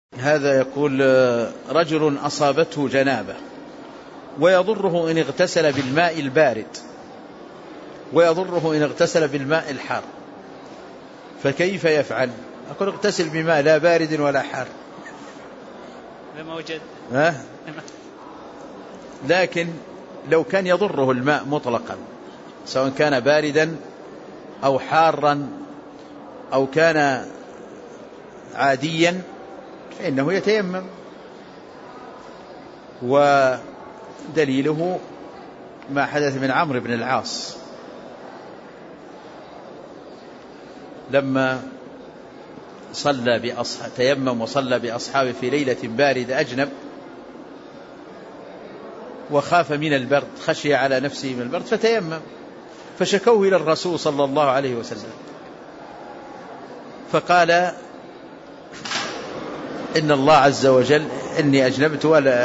هذا يقول رجل أصابته جنابة ويضره إن اغتسل بالماء البارد ويضره إن اغتسل بالماء الحار، فكيف يفعل؟ أقول اغتسل بماء لا بارد ولا حار لما وجد. لكن لو كان يضره الماء مطلقا سواء كان باردا أو حارا أو كان عاديا فإنه يتيمم، ودليله ما حدث من عمرو بن العاص لما تيمم وصلى بأصحابه في ليلة باردة أجنب وخاف من البرد، خشي على نفسه من البرد فتيمم، فشكوه إلى الرسول صلى الله عليه وسلم فقال إن الله عز وجل إني أجنبت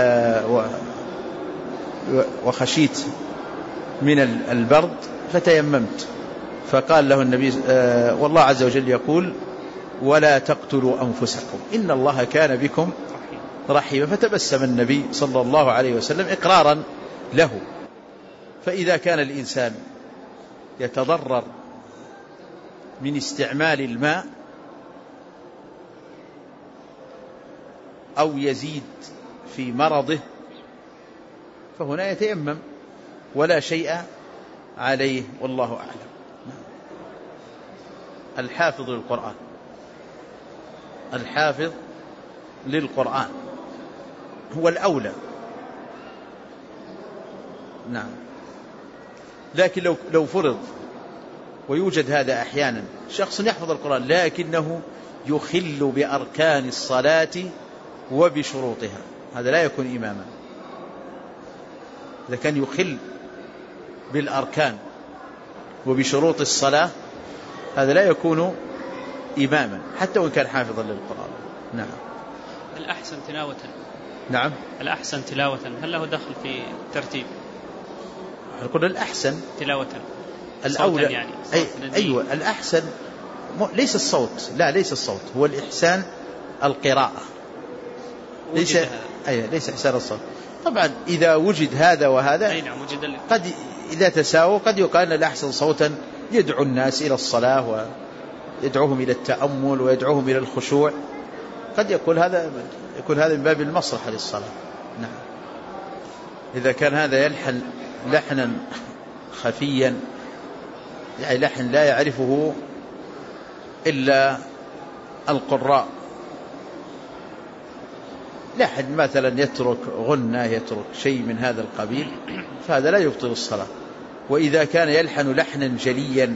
وخشيت من البرد فتيممت. فقال له النبي والله عز وجل يقول ولا تقتلوا أنفسكم إن الله كان بكم رحيما. فتبسم النبي صلى الله عليه وسلم إقرارا له. فإذا كان الإنسان يتضرر من استعمال الماء أو يزيد في مرضه فهنا يتيمم ولا شيء عليه، والله أعلم. الحافظ للقرآن، الحافظ للقرآن هو الأولى، نعم. لكن لو فرض ويوجد هذا أحيانا شخص يحفظ القرآن لكنه يخل بأركان الصلاة وبشروطها، هذا لا يكون إماما. إذا كان يخل بالأركان وبشروط الصلاة هذا لا يكون إماما حتى وإن كان حافظا للقرآن. نعم. الأحسن تلاوة. نعم. الأحسن تلاوة هل له دخل في ترتيب؟ نقول الأحسن تلاوة الأولى يعني أيوة الأحسن ليس الصوت، لا ليس الصوت، هو الإحسان القراءة، ليس إحسان الصوت. طبعا إذا وجد هذا وهذا قد إذا تساووا قد يقال الأحسن صوتا يدعو الناس إلى الصلاة ويدعوهم إلى التأمل ويدعوهم إلى الخشوع، قد يكون هذا من باب المصلحة للصلاة. نعم. إذا كان هذا يلحن لحنا خفيا يعني لحن لا يعرفه إلا القراء، لحن مثلا يترك غنة يترك شيء من هذا القبيل فهذا لا يبطل الصلاة. وإذا كان يلحن لحنا جليا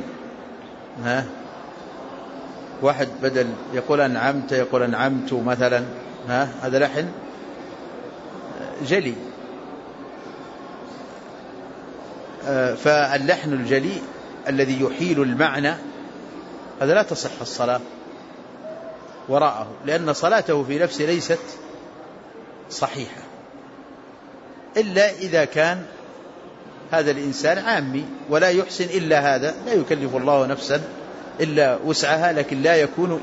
واحد بدل يقول أنعمت يقول أنعمت مثلا هذا لحن جلي، فاللحن الجلي الذي يحيل المعنى هذا لا تصح الصلاة وراءه، لأن صلاته في نفسه ليست صحيحة إلا إذا كان هذا الإنسان عامي ولا يحسن إلا هذا، لا يكلف الله نفسا إلا وسعها، لكن لا يكون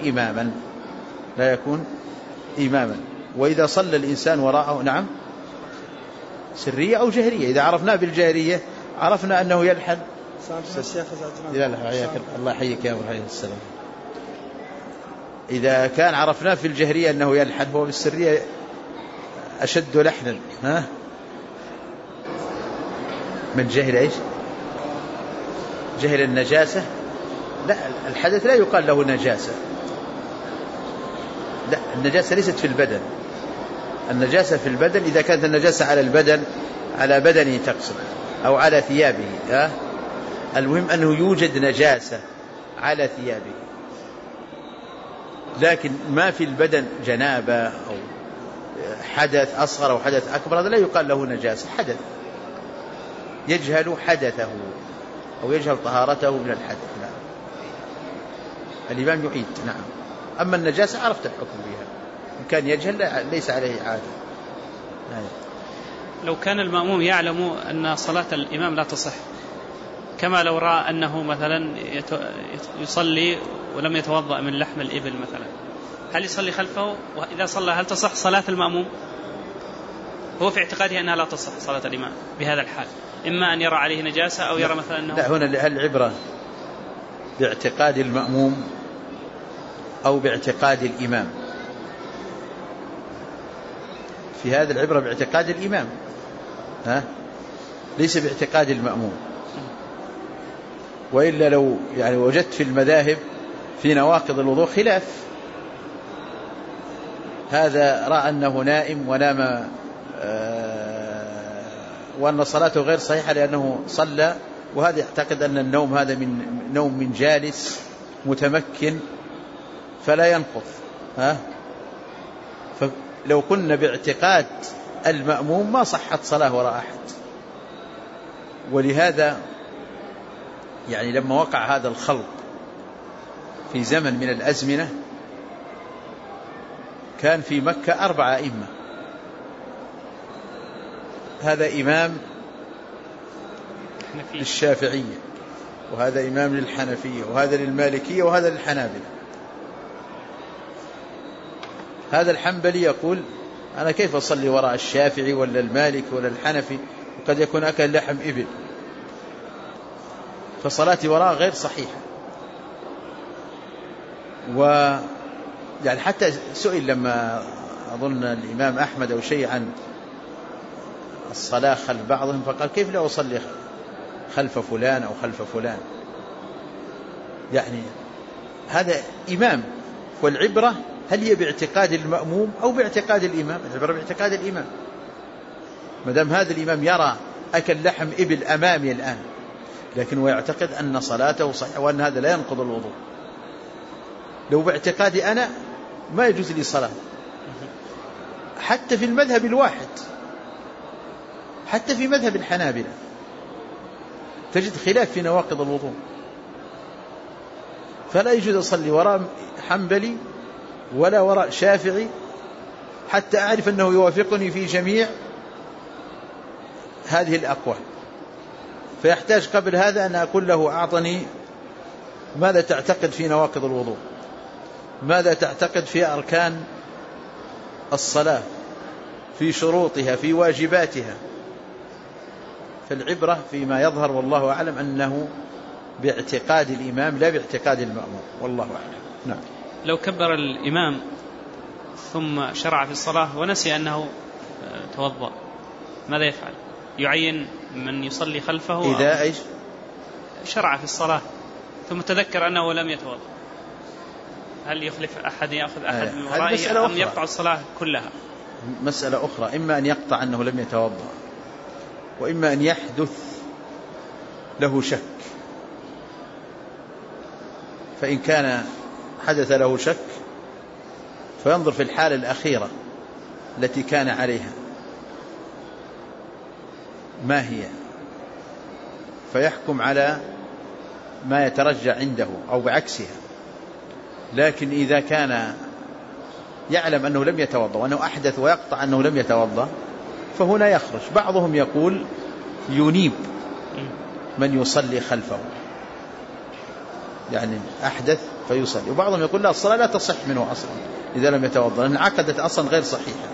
إماما. وإذا صلى الإنسان وراءه نعم سرية أو جهرية، إذا عرفنا بالجهرية عرفنا أنه يلحن. الله يحييك يا أبو حي السلام. إذا كان عرفنا في الجهرية أنه يلحن هو بالسرية أشد لحنا. من جهل إيش؟ جهل النجاسة؟ لا، الحدث لا يقال له نجاسة، لا، النجاسة ليست في البدن، النجاسة في البدن إذا كانت النجاسة على البدن على بدنه تقصد أو على ثيابه. المهم أنه يوجد نجاسة على ثيابه، لكن ما في البدن جنابة أو حدث أصغر أو حدث أكبر هذا لا يقال له نجاسة، حدث يجهل حدثه أو يجهل طهارته من الحدث. نعم. الإمام يعيد. نعم. أما النجاسة عرفت الحكم بها، إن كان يجهل ليس عليه عادة. نعم. لو كان المأموم يعلم أن صلاة الإمام لا تصح، كما لو رأى أنه مثلا يصلي ولم يتوضأ من لحم الإبل مثلا، هل يصلي خلفه؟ وإذا صلى هل تصح صلاة المأموم؟ هو في اعتقاده أنها لا تصح صلاة الإمام بهذا الحال، إما أن يرى عليه نجاسة أو يرى مثلا أنه لا، هنا العبرة باعتقاد المأموم أو باعتقاد الإمام. في هذا العبرة باعتقاد الإمام، ليس باعتقاد المأموم. وإلا لو يعني وجدت في المذاهب في نواقض الوضوء خلاف، هذا رأى أنه نائم ونام وأن صلاته غير صحيحة لأنه صلى، وهذا يعتقد أن النوم هذا نوم من جالس متمكن فلا ينقض. فلو كنا باعتقاد المأموم ما صحت صلاة وراء أحد. ولهذا يعني لما وقع هذا الخلط في زمن من الأزمنة، كان في مكة 4 أئمة، هذا إمام للشافعية، وهذا إمام للحنفية، وهذا للمالكية، وهذا للحنابلة. هذا الحنبلي يقول أنا كيف أصلي وراء الشافعي ولا المالكي ولا الحنفي، وقد يكون أكل لحم إبل، فصلاتي وراء غير صحيحة. يعني حتى سئل لما أظن الإمام أحمد أو شيء عن الصلاة خلف بعضهم، فقال كيف لا أصلي خلف فلان أو خلف فلان. يعني هذا إمام، والعبرة هل هي باعتقاد المأموم أو باعتقاد الإمام؟ العبرة باعتقاد الإمام. مدام هذا الإمام يرى أكل لحم إبل أمامي الآن، لكن هو يعتقد أن صلاته صحيحة وأن هذا لا ينقض الوضوء، لو باعتقادي أنا ما يجوز لي صلاة. حتى في المذهب الواحد، حتى في مذهب الحنابلة تجد خلاف في نواقض الوضوء، فلا يجوز أصلي وراء حنبلي ولا وراء شافعي حتى أعرف أنه يوافقني في جميع هذه الأقوال. فيحتاج قبل هذا أن أقول له أعطني ماذا تعتقد في نواقض الوضوء، ماذا تعتقد في أركان الصلاة، في شروطها، في واجباتها. فالعبرة فيما يظهر والله أعلم أنه باعتقاد الإمام لا باعتقاد المأموم، والله أعلم. نعم. لو كبر الإمام ثم شرع في الصلاة ونسي أنه توضأ، ماذا يفعل؟ يعين من يصلي خلفه إذا إيش؟ شرع في الصلاة ثم تذكر أنه لم يتوضأ، هل يخلف أحد، يأخذ أحد من ورائه، أم يقطع الصلاة كلها؟ مسألة أخرى، إما أن يقطع أنه لم يتوضأ، وإما أن يحدث له شك. فإن كان حدث له شك فينظر في الحالة الأخيرة التي كان عليها ما هي، فيحكم على ما يترجع عنده أو بعكسها. لكن إذا كان يعلم أنه لم يتوضأ وأنه أحدث ويقطع أنه لم يتوضأ، فهنا يخرج. بعضهم يقول ينيب من يصلي خلفه، يعني أحدث فيصلي، وبعضهم يقول لا، الصلاة لا تصح منه أصلا إذا لم يتوضأ، لأن عقدت أصلا غير صحيحة.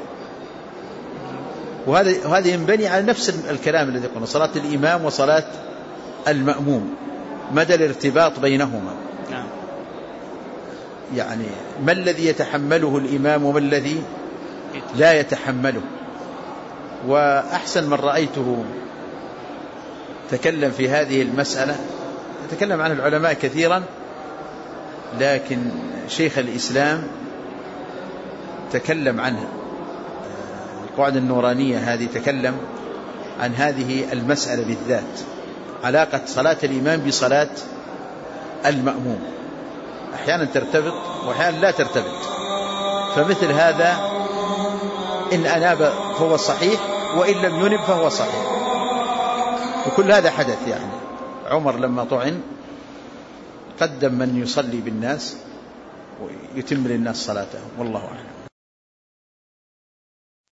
وهذا ينبني على نفس الكلام الذي قلنا، صلاة الإمام وصلاة المأموم، مدى الارتباط بينهما. يعني ما الذي يتحمله الإمام وما الذي لا يتحمله. وأحسن من رأيته تكلم في هذه المسألة، تكلم عن العلماء كثيرا، لكن شيخ الإسلام تكلم عنها، القواعد النورانية هذه تكلم عن هذه المسألة بالذات، علاقة صلاة الإمام بصلاة المأموم، أحيانا ترتبط وأحيانا لا ترتبط. فمثل هذا إن أناب فهو صحيح، وإن لم ينب فهو صحيح. وكل هذا حدث. يعني عمر لما طعن قدم من يصلي بالناس ويتم للناس صلاتهم، والله أعلم.